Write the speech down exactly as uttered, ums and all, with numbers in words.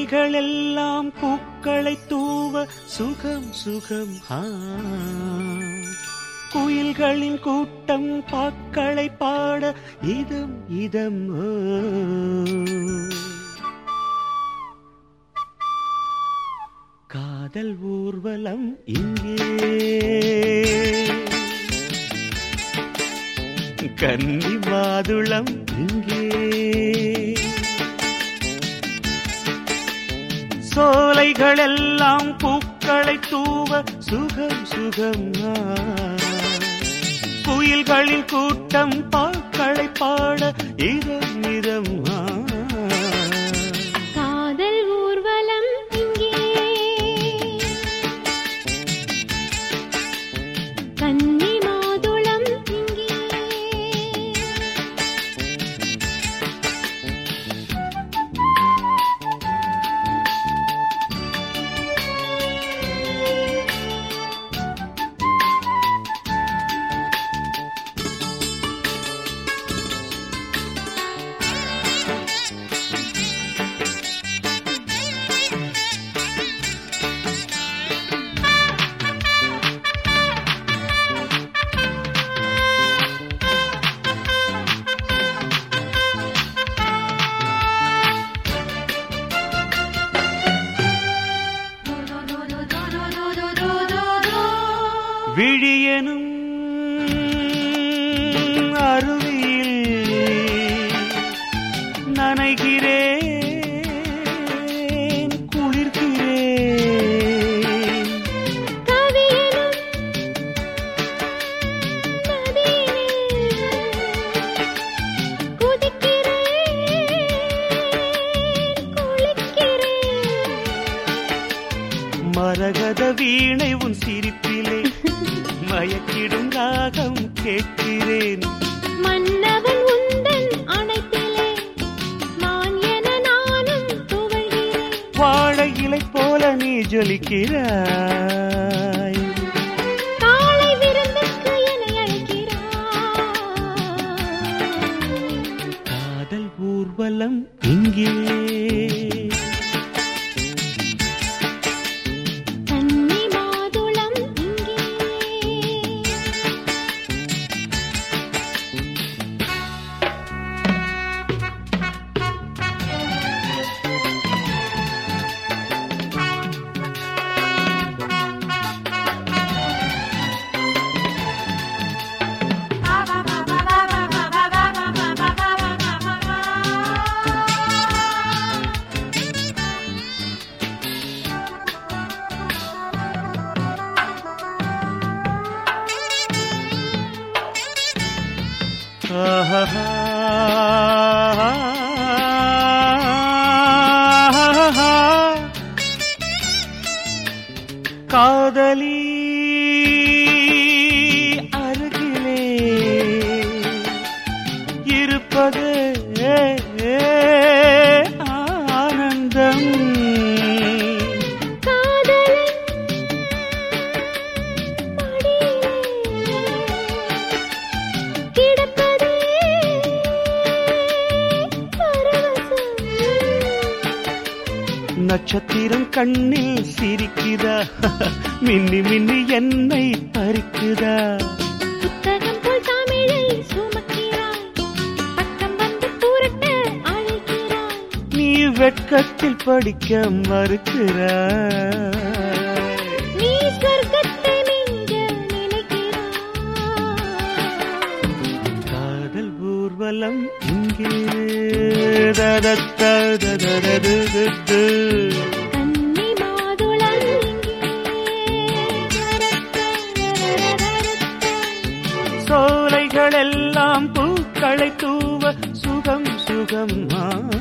சோலைகள் எல்லாம் பூக்களை தூவ சுகம் சுகம் ஆ. குயில்களின் கூட்டம் பாக்களை பாட இதம் இதம் ஓ. காதல் ஊர்வலம் இங்கே கன்னி மாதுளம் இங்கே சோலைகள் எல்லாம் பூக்களை தூவ சுகம் சுகம் குயில்களின் கூட்டம் பாக்களை பாட இதம் இதம் காதல் ஊர்வலம் இங்கே கன்னி மாதுளம் இங்கே விழியனும் அருவியில் நனைகிறேன் குளிர்கிறேன் கவியனும் நதியில் குதிக்கிறேன் குளிக்கிறேன் மரகத வீணை உன் சிரிப்பிலே மயக்கிடும் ராகம் கேட்கிறேன் மன்னவன் உந்தன் அணைப்பிலே நான் என நானும் துவழ்கிறேன் வாழை இலை போல நீ ஜொலிக்கிறாய் காலை விருந்துக்கு என்னை அழைக்கிறாய் காதல் ஊர்வலம் இங்கே கன்னி மாதுளம் இங்கே ஆஹா காதலி அருகிலே இருப்பது ஆனந்தம் காதலன் மடியிலே கிடப்பதே பரவசம் நட்சத்திரம் கண்ணில் சிரிக்குதா மின்னி மின்னி என்னை பறிக்குதா புத்தகம் போல் தமிழை சுமக்கிறாய் பக்கம் வந்து புரட்ட அழைக்கிறாய் நீ வெட்கத்தில் படிக்க மறுக்கிறாய் நீ சொர்க்கத்தை மிஞ்ச நினைக்கிறாய் காதல் ஊர்வலம் இங்கே ததத்தததததது. கன்னி மாதுளம் இங்கே சோலைகள் எல்லாம் பூக்களை தூவ சுகம் சுகம் ஆ.